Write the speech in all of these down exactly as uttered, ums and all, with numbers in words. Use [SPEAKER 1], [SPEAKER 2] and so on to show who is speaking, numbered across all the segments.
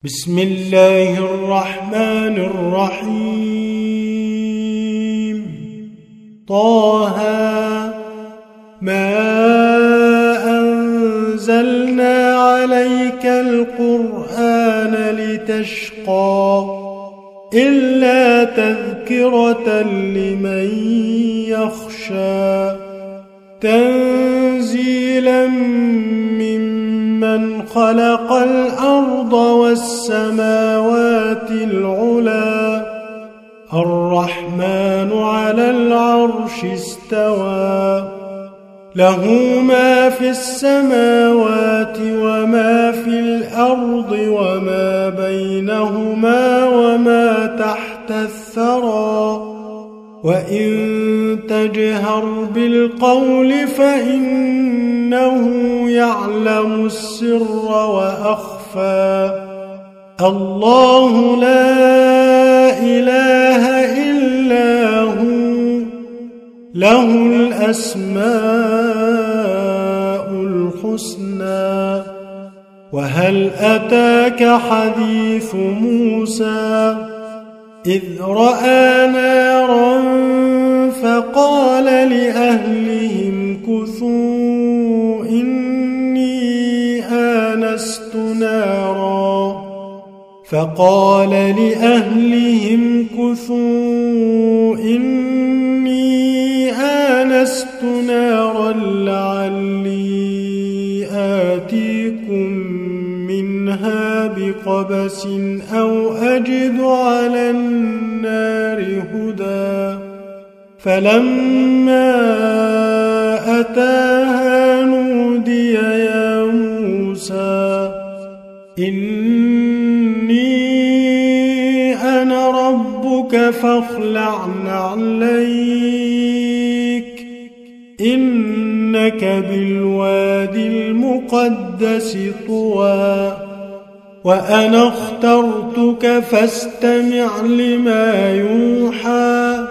[SPEAKER 1] بسم الله الرحمن الرحيم طه ما أنزلنا عليك القرآن لتشقى إلا تذكرة لمن يخشى تنزيلا ممن خلق الأرض والسماوات العلى الرحمن على العرش استوى له ما في السماوات وما في الأرض وما بينهما وما تحت الثرى وإن تجهر بالقول فإنه يعلم السر وأخفى الله لا إله إلا هو له الأسماء الحسنى وهل أتاك حديث موسى إذ رأى نارا فقال لأهلهم كثوا إني آنست نارا فقال لأهلهم كثوا إني آنست نارا لعلي آتيكم منها بقبس أو أجد على النار هدى فلما أتاها نودي يا موسى إني أنا ربك فاخلع نعليك إنك بالوادي المقدس طوى وأنا اخترتك فاستمع لما يوحى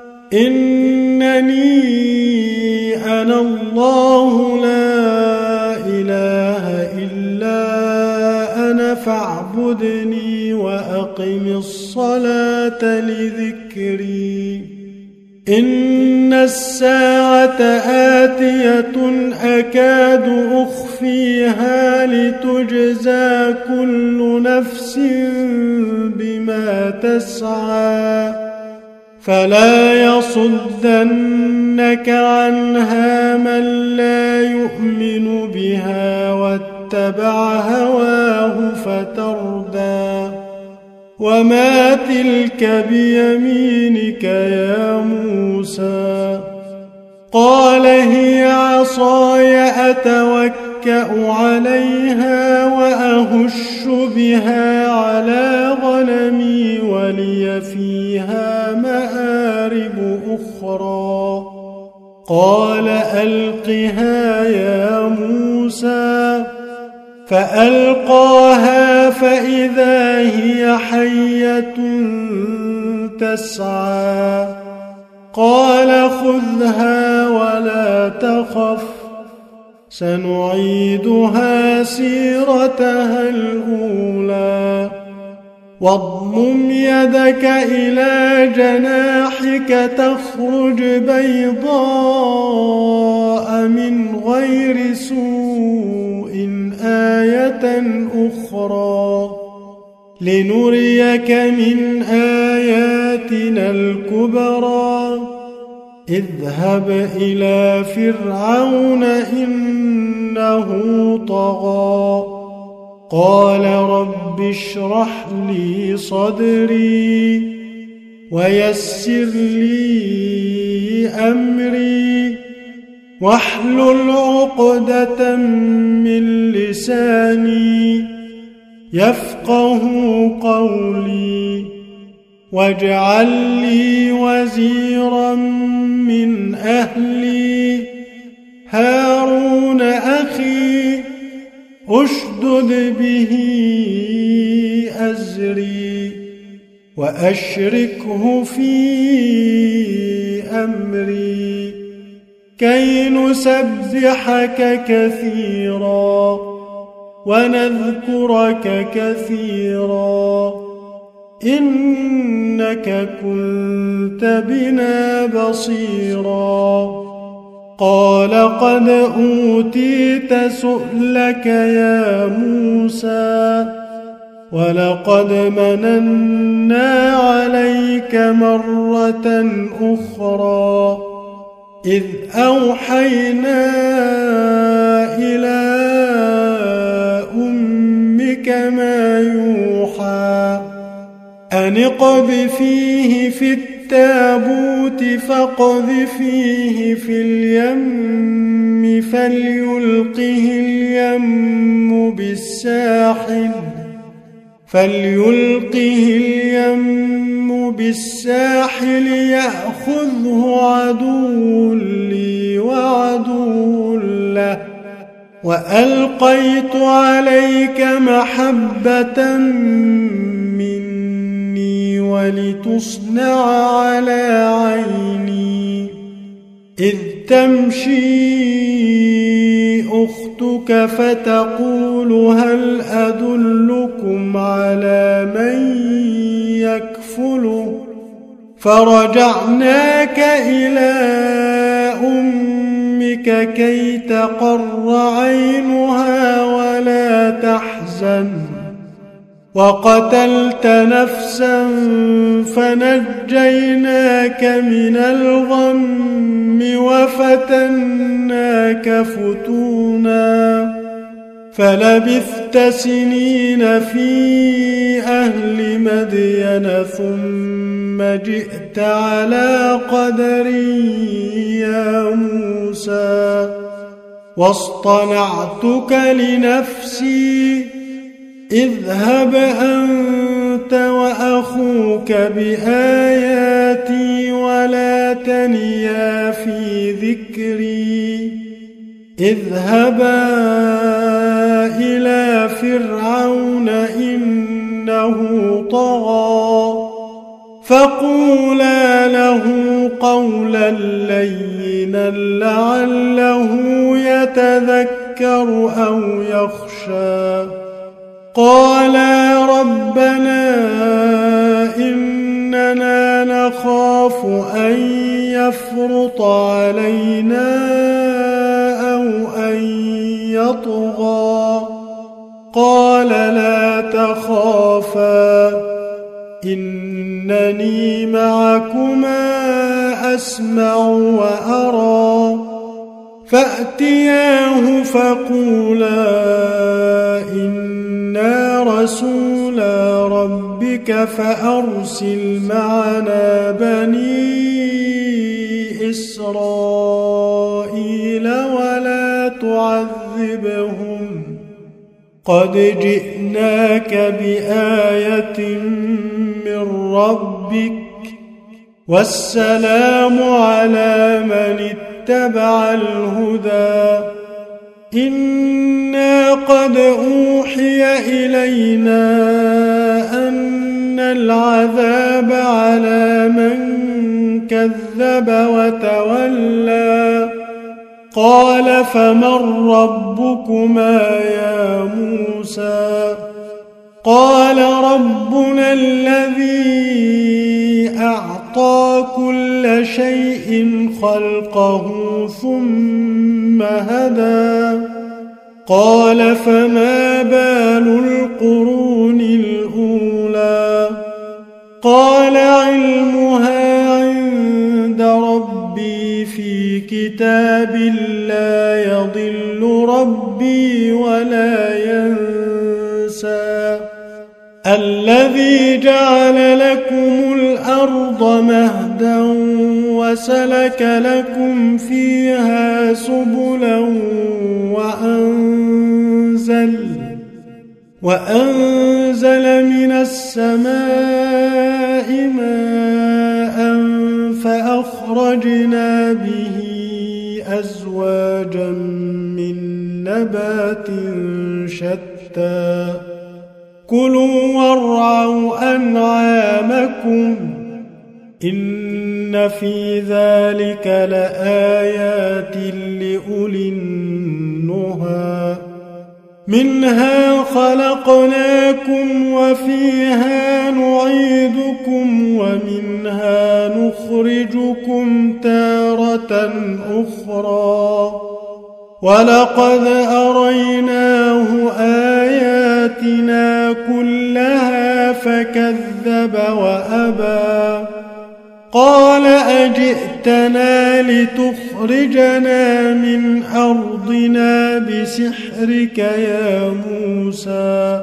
[SPEAKER 1] إنني أنا الله لا إله إلا أنا فاعبدني وأقم الصلاة لذكري إن الساعة آتية أكاد أخفيها لتجزى كل نفس بما تسعى فلا يصدنك عنها من لا يؤمن بها واتبع هواه فتردى وما تلك بيمينك يا موسى قال هي عصاي أتوكأ عليها وأهش بها على غنمي ولي فيها مآرب أخرى قال ألقها يا موسى فألقاها فإذا هي حية تسعى قال خذها ولا تخف سنعيدها سيرتها الأولى واضمم يدك إلى جناحك تخرج بيضاء من غير سوء آية أخرى لنريك من آياتنا الكبرى اذهب إلى فرعون إنه طغى قال رب اشرح لي صدري ويسر لي أمري واحلل عقدة من لساني يفقه قولي واجعل لي وزيرا من أهلي هارون أخي أشدد به أزري وأشركه في أمري كي نسبحك كثيرا ونذكرك كثيرا إنك كنت بنا بصيرا قال قد أوتيت سؤلك يا موسى ولقد مننا عليك مرة أخرى إذ أوحينا إلى أمك ما يوحى أن اقذفيه في التابوت فاقذفيه في اليم فليلقه اليم بالساحل فليلقه اليم بالساحل يأخذه عدو لي وعدو له وألقيت عليك محبة مني ولتصنع على عيني إذ تمشي أختك فتقول هل أدلكم على من يكفله فرجعناك إلى أمك كي تقر عينها ولا تحزن وقتلت نفسا فنجيناك من الغم وفتناك فتونا فلبثت سنين في أهل مدين ثم جئت على قدر يا موسى واصطنعتك لنفسي اذهب أنت وأخوك بآياتي ولا تنيا في ذكري اذهبا إلى فرعون إنه طغى فقولا له قولا لينا لعله يتذكر أو يخشى قالا ربنا إننا نخاف أن يفرط علينا أو أن يطغى قال لا تخافا إنني معكما أسمع وأرى فأتياه فقولا إنا رسولا ربك فأرسل معنا بني إسرائيل ولا تعذبهم قد جئناك بآية من ربك والسلام على من اتبع الهدى إنا قد أوحي إلينا أن العذاب على من كذب وتولى قال فمن ربكما يا موسى قال ربنا الذي أعطى كل شيء خلقه ثم هدى قال فما بال القرون الأولى قال علمها عند ربي في كتاب لا يضل ربي ولا ينسى الذي جعل لكم الأرض مهدا وسلك لكم فيها سبلا وأنزل وأنزل من السماء ماء فأخرجنا به أزواجا من نبات شتى كلوا وارعوا أنعامكم إن في ذلك لآيات لأولي النهى منها خلقناكم وفيها نعيدكم ومنها نخرجكم تارة أخرى ولقد أريناه آياتنا كلها فكذب وأبى قال أجئتنا لتخرجنا من أرضنا بسحرك يا موسى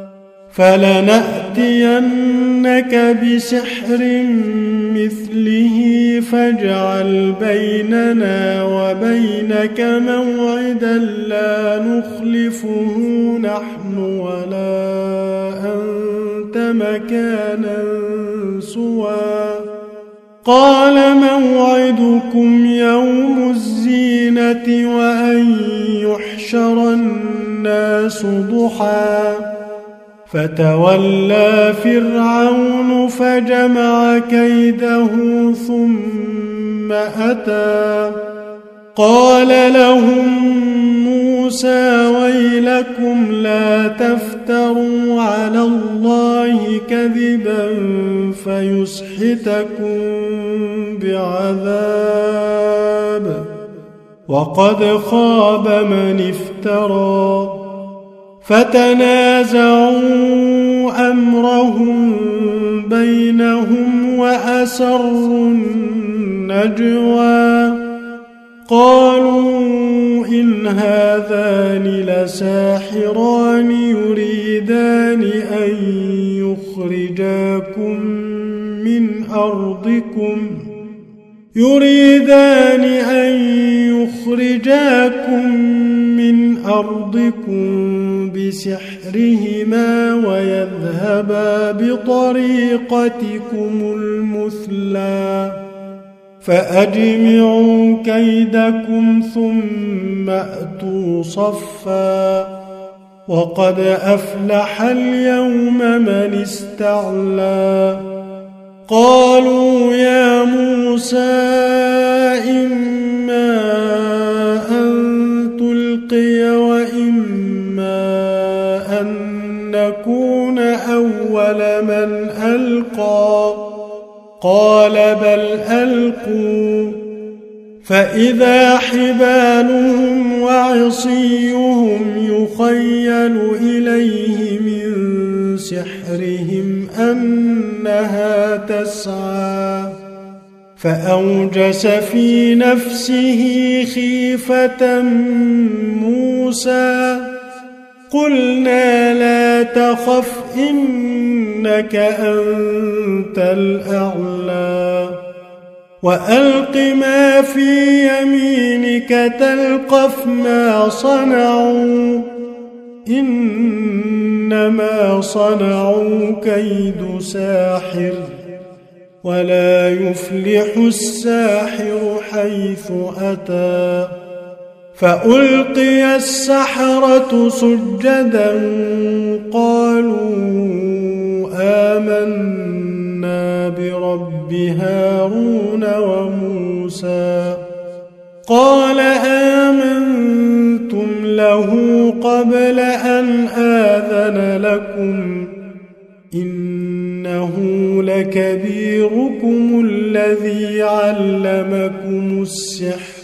[SPEAKER 1] فلنأتينك بسحر مثله فاجعل بيننا وبينك موعدا لا نخلفه نحن ولا أنت مكانا سوى قال موعدكم يوم الزينة وأن يحشر الناس ضحى فتولى فرعون فجمع كيده ثم أتى قال لهم موسى ويلكم لا تفتروا على الله كذبا فيسحتكم بعذاب وقد خاب من افترى فتنازعوا أمرهم بينهم وأسروا النجوى قالوا إن هذان لساحران يريدان أن يخرجاكم من أرضكم يريدان أن يخرجاكم من أرضكم بسحرهما ويذهبا بطريقتكم المثلى فأجمعوا كيدكم ثم أتوا صفا وقد أفلح اليوم من استعلى قالوا يا موسى إما أن تلقي وإما أن نكون أول من ألقى قال بل ألقوا فإذا حبالهم وعصيهم يخيل إليه من سحرهم أنها تسعى فأوجس في نفسه خيفة موسى قلنا لا تخف إنك أنت الأعلى وألق ما في يمينك تلقف ما صنعوا إنما صنعوا كيد ساحر ولا يفلح الساحر حيث أتى فألقي السحرة سجدا قالوا آمنا برب هارون وموسى قال آمنتم له قبل أن آذن لكم إنه لكبيركم الذي علمكم السحر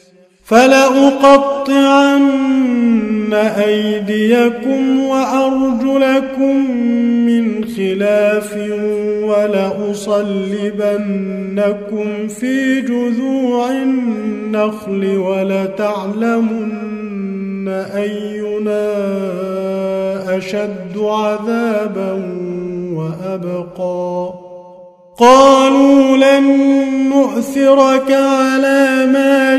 [SPEAKER 1] فلأقطعن أيديكم وأرجلكم من خلاف ولأصلبنكم في جذوع النخل ولتعلمن أينا أشد عذابا وأبقى قالوا لن نؤثرك على ما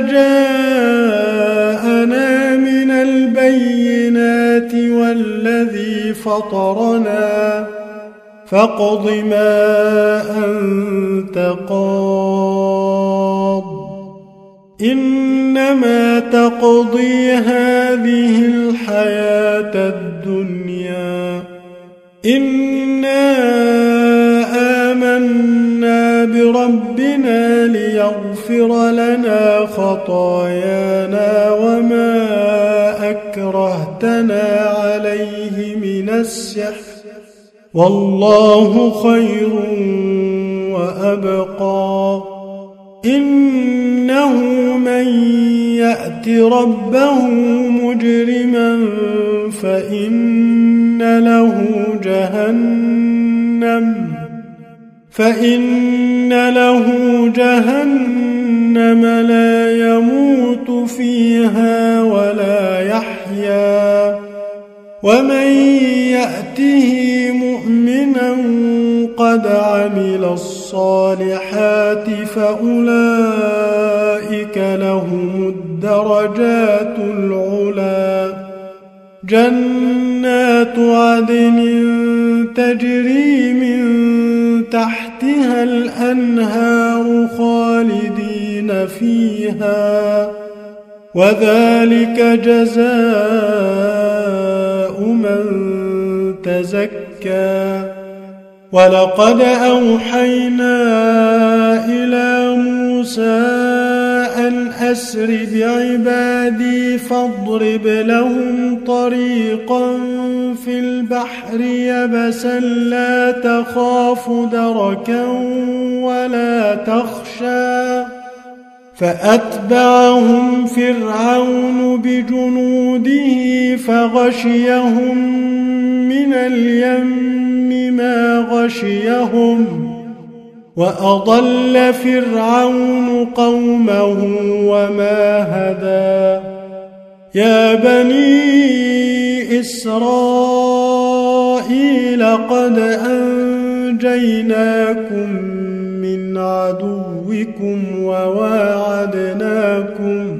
[SPEAKER 1] جاءنا من البينات والذي فطرنا فاقض ما أنت قاض إنما تقضي هذه الحياة الدنيا إنا آمنا بربنا ليغفر لنا خطايانا وما أكرهتنا السحر والله خير وأبقى إنه من يأت ربه مجرما فإن له جهنم فإن له جهنم لا يموت فيها ولا يحيا ومن يأته مؤمنا قد عمل الصالحات فأولئك لهم الدرجات العلى جنات عدن تجري من تحتها الأنهار خالدين فيها وذلك جزاء من تزكى ولقد أوحينا إلى موسى أن أسر بعبادي فاضرب لهم طريقا في البحر يبسا لا تخاف دركا ولا تخشى فأتبعهم فرعون بجنوده فغشيهم من اليم ما غشيهم وأضل فرعون قومه وما هدى يا بني إسرائيل قد أنجيناكم من عدوكم وواعدناكم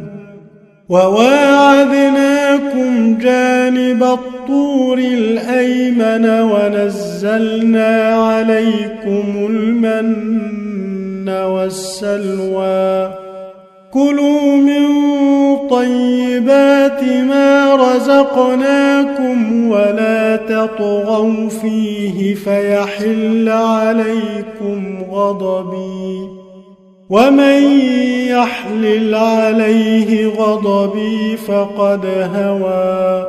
[SPEAKER 1] وواعدناكم جانب الطور الأيمن ونزلنا عليكم المن والسلوى كلوا من طيبات ما رزقناكم ولا تطغوا فيه فيحل عليكم غضبي ومن يحلل عليه غضبي فقد هوى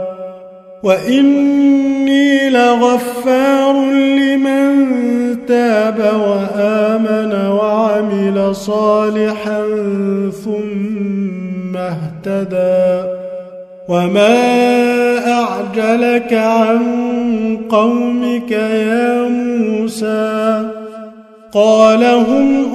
[SPEAKER 1] وإني لغفار لمن تاب وآمن وعمل صالحا ثم اهتدى وما أعجلك عن قومك يا موسى قال هم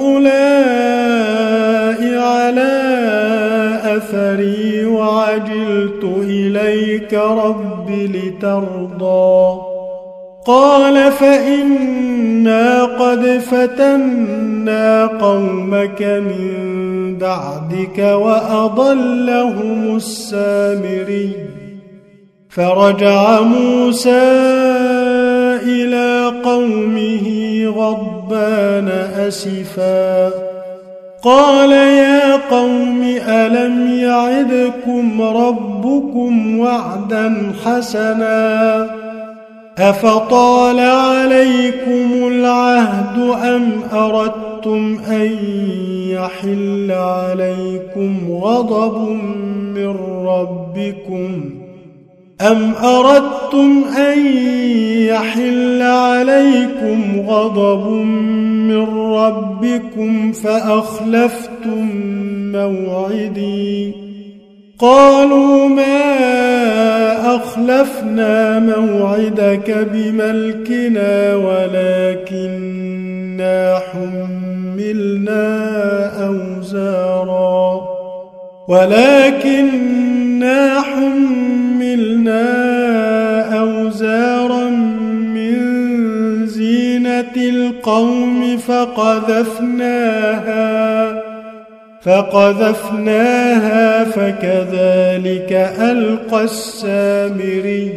[SPEAKER 1] أولئك على أثري وعجلت إليك رب لترضى قال فإنا قد فتنا قومك من بعدك وأضلهم السامري فرجع موسى إلى قومه غضبان أسفا قال يا قوم ألم يعدكم ربكم وعدا حسنا أفطال عليكم العهد أم أردتم أن يحل عليكم غضب من ربكم أم أردتم أن يحل عليكم غضب من ربكم فأخلفتم موعدي قالوا ما أخلفنا موعدك بملكنا ولكننا حملنا أوزارا ولكننا حملنا أوزارا من زينة القوم فقذفناها فقذفناها فكذلك ألقى السامري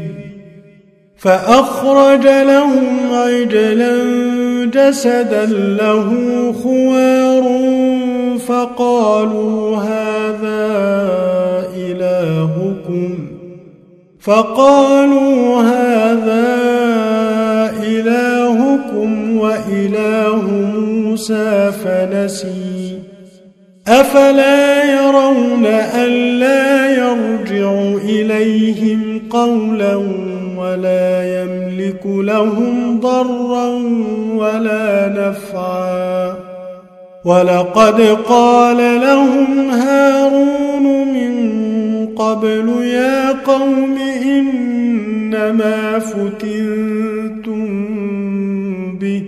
[SPEAKER 1] فأخرج لهم عجلا جسدا له خوار فقالوا هذا إلهكم فقالوا هذا إلهكم وإله موسى فنسي أفلا يرون ألا يرجع إليهم قولا ولا يملك لهم ضرا ولا نفعا ولقد قال لهم هارون من قبل يا قوم إنما فتنتم به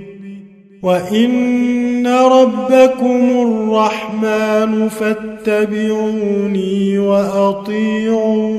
[SPEAKER 1] وإن ربكم الرحمن فاتبعوني وأطيعوا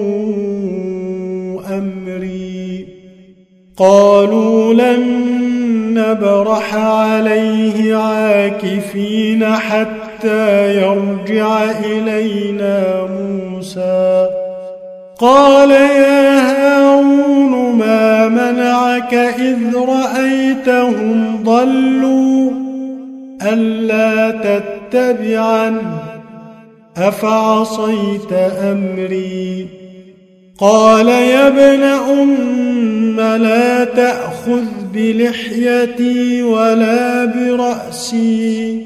[SPEAKER 1] أمري قالوا لن نبرح عليه عاكفين حتى يرجع إلينا موسى قال يا هارون ما منعك إذ رأيتهم ضلوا ألا تتبعن أفعصيت أمري قال يا ابن أم لا تأخذ بلحيتي ولا برأسي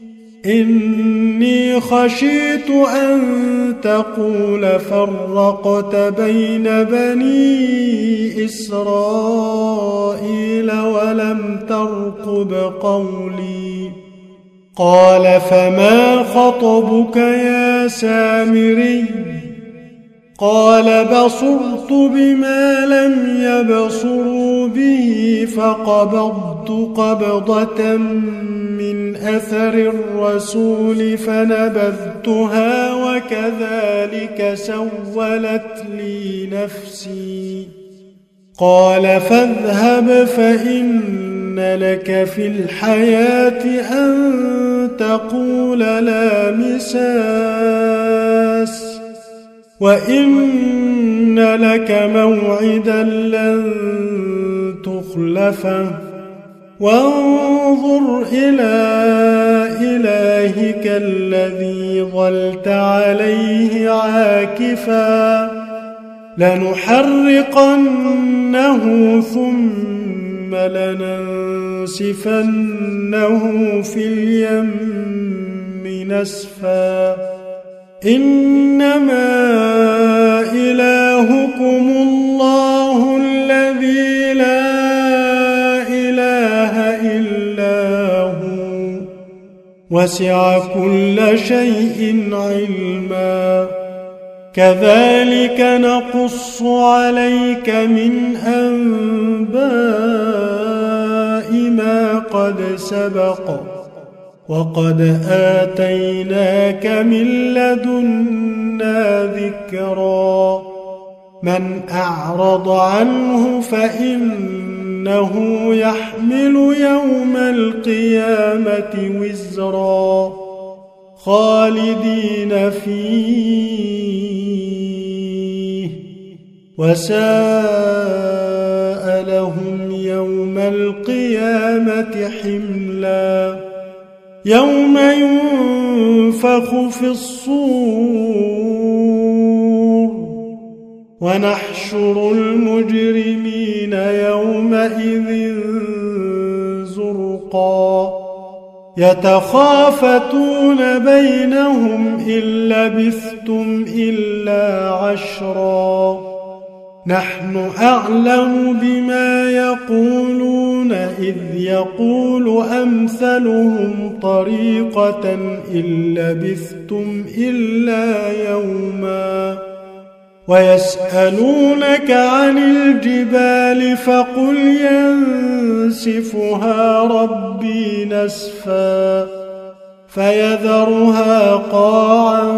[SPEAKER 1] إني خشيت أن تقول فرقت بين بني إسرائيل ولم ترقب قولي قال فما خطبك يا سامري قال بصرت بما لم يبصروا به فقبضت قبضة من أثر الرسول فنبذتها وكذلك سولت لي نفسي قال فاذهب فإن لك في الحياة أن تقول لا مساس وإن لك موعدا لن تخلفه وانظر إلى إلهك الذي ظلت عليه عاكفا لنحرقنه ثم لننسفنه في اليم نسفا إنما إلهكم الله الذي لا إله إلا هو وسع كل شيء علما كذلك نقص عليك من أنباء ما قد سبق وقد آتيناك من لدنا ذكرا من أعرض عنه فإنه يحمل يوم القيامة وزرا خالدين فيه وساء لهم يوم القيامة حملا يوم ينفخ في الصور ونحشر المجرمين يومئذ زرقا يتخافتون بينهم إن لبثتم إلا عشرا نحن أعلم بما يقولون إذ يقول أمثلهم طريقة إن لبثتم إلا يوما ويسألونك عن الجبال فقل ينسفها ربي نسفا فيذرها قاعا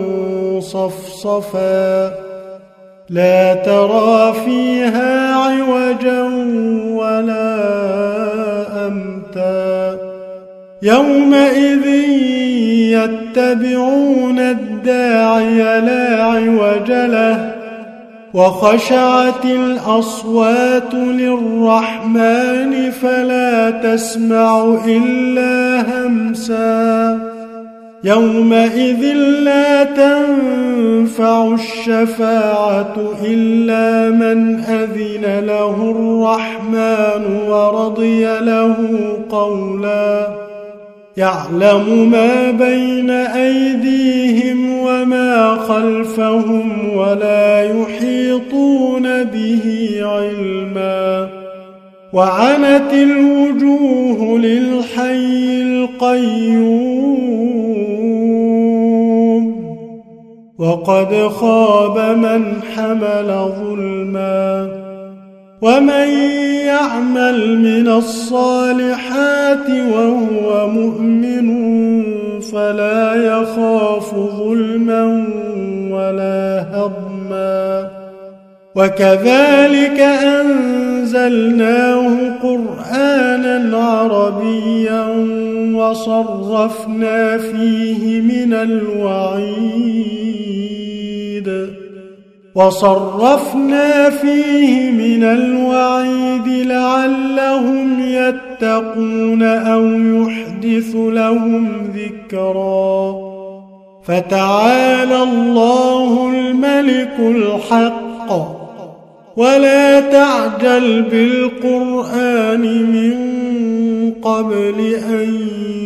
[SPEAKER 1] صفصفا لا ترى فيها عوجا ولا أمتا يومئذ يتبعون الداعي لا عوج له وخشعت الأصوات للرحمن فلا تسمع إلا همسا يومئذ لا تنفع الشفاعة إلا من أذن له الرحمن ورضي له قولا يعلم ما بين أيديهم وما خلفهم ولا يحيطون به علما وعنت الوجوه للحي القيوم وقد خاب من حمل ظلما ومن يعمل من الصالحات وهو مؤمن فلا يخاف ظلما ولا هضما وكذلك أنزلناه قرآنا عربيا وصرفنا فيه من الوعيد وصرفنا فيه من الوعيد لعلهم يتقون أو يحدث لهم ذكرا فتعالى الله الملك الحق ولا تعجل بالقرآن من قبل أن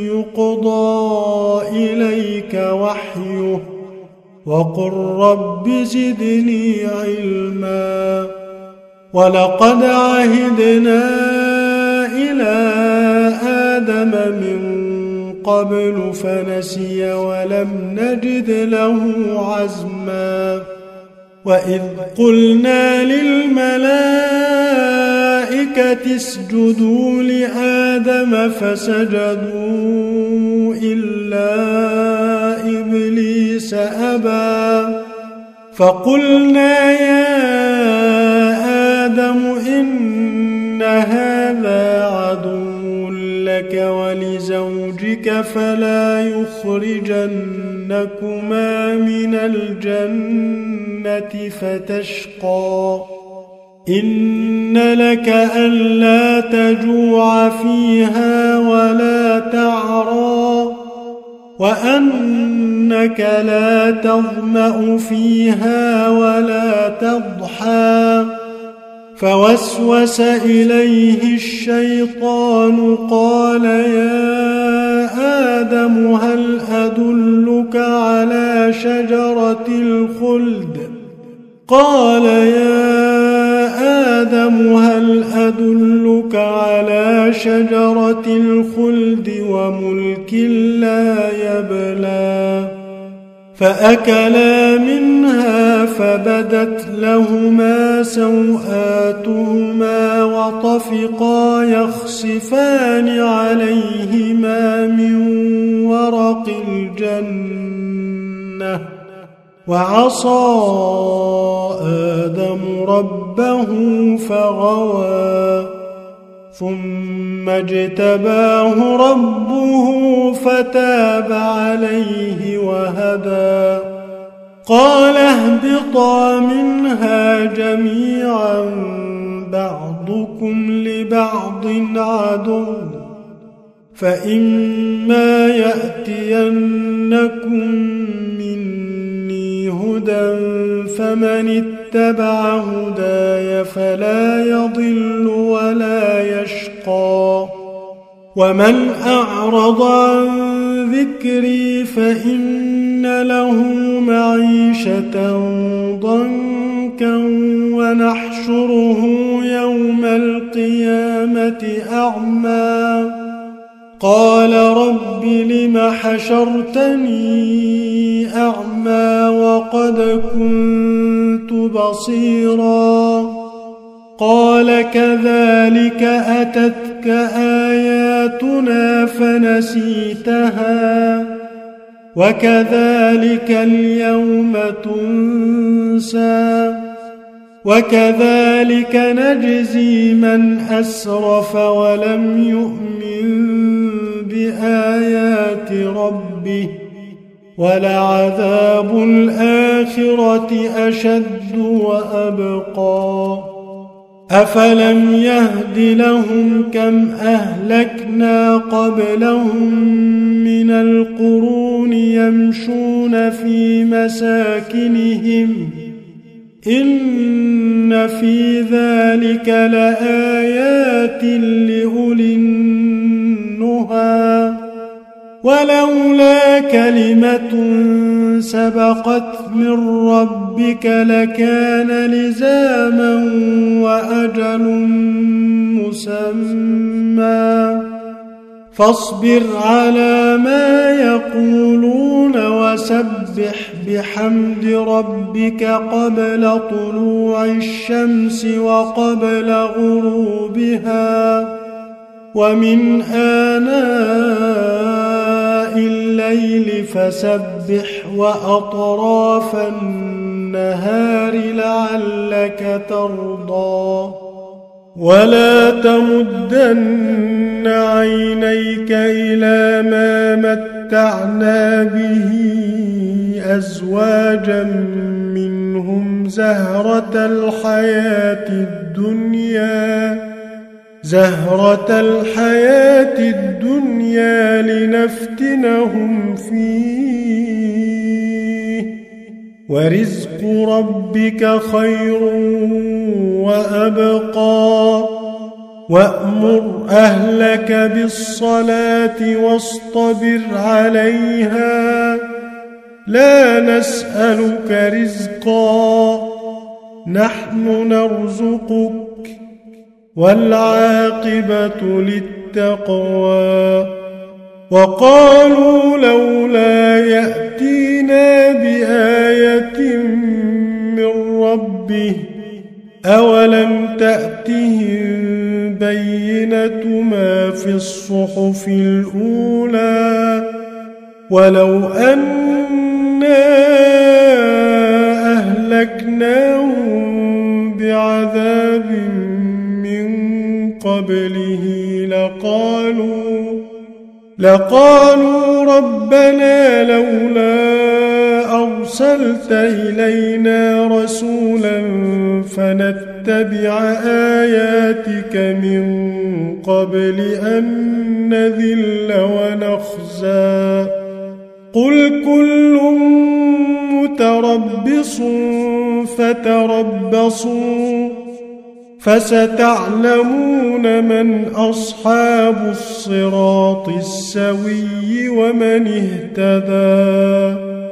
[SPEAKER 1] يقضى إليك وحيه وقل رب زدني علما ولقد عهدنا إلى آدم من قبل فنسي ولم نجد له عزما وإذ قلنا للملائكة اسجدوا لآدم فسجدوا إلا إبليس أبى فقلنا يا آدم إن هذا عدو لك ولزوجك فلا يخرجنكما من الجنة فتشقى إن لك ألا تجوع فيها ولا تعرى وأنك لا تظمأ فيها ولا تضحى فوسوس إليه الشيطان قال يا آدم هل أدلك على شجرة الخلد قال يا آدم هل أدلك على شجرة الخلد وملك لا يبلى فأكلا منها فبدت لهما سوآتهما وطفقا يخصفان عليهما من ورق الجنة وعصى آدم ربه فغوى ثم اجتباه ربه فتاب عليه وهدى قال اهبطا منها جميعا بعضكم لبعض عدو فإما يأتينكم مني هدى فمن اتبع هداي فلا يضل ولا يشقى ومن أعرض عن ذكري فإن له معيشة ضنكا ونحشره يوم القيامة أعمى قال رب لم حشرتني أعمى وقد كنت بصيرا قال كذلك أتتك آياتنا فنسيتها وكذلك اليوم تنسى وكذلك نجزي من أسرف ولم يؤمن بآيات ربه ولعذاب الآخرة أشد وأبقى أفلم يهد لهم كم أهلكنا قبلهم من القرون يمشون في مساكنهم إن في ذلك لآيات لأولي النهى ولولا كلمة سبقت من ربك لكان لزاما وأجل مسمى فاصبر على ما يقولون وسبح بحمد ربك قبل طلوع الشمس وقبل غروبها ومن آناء الليل فسبح وأطراف النهار لعلك ترضى ولا تمدن عينيك إلى ما متعنا به أزواجا منهم زهرة الحياة الدنيا زهرة الحياة الدنيا لنفتنهم فيه ورزق ربك خير وأبقى وأمر أهلك بالصلاة واصطبر عليها لا نسألك رزقا نحن نرزقك والعاقبة للتقوى وقالوا لولا يأتينا بآية من ربه أولم تأتهم بينة ما في الصحف الأولى ولو أنا أهلكناهم بعذاب قبله لقالوا لقالوا ربنا لولا أرسلت إلينا رسولا فنتبع آياتك من قبل أن نذل ونخزى قل كل متربص فتربصوا فستعلمون من أصحاب الصراط السوي ومن اهتدى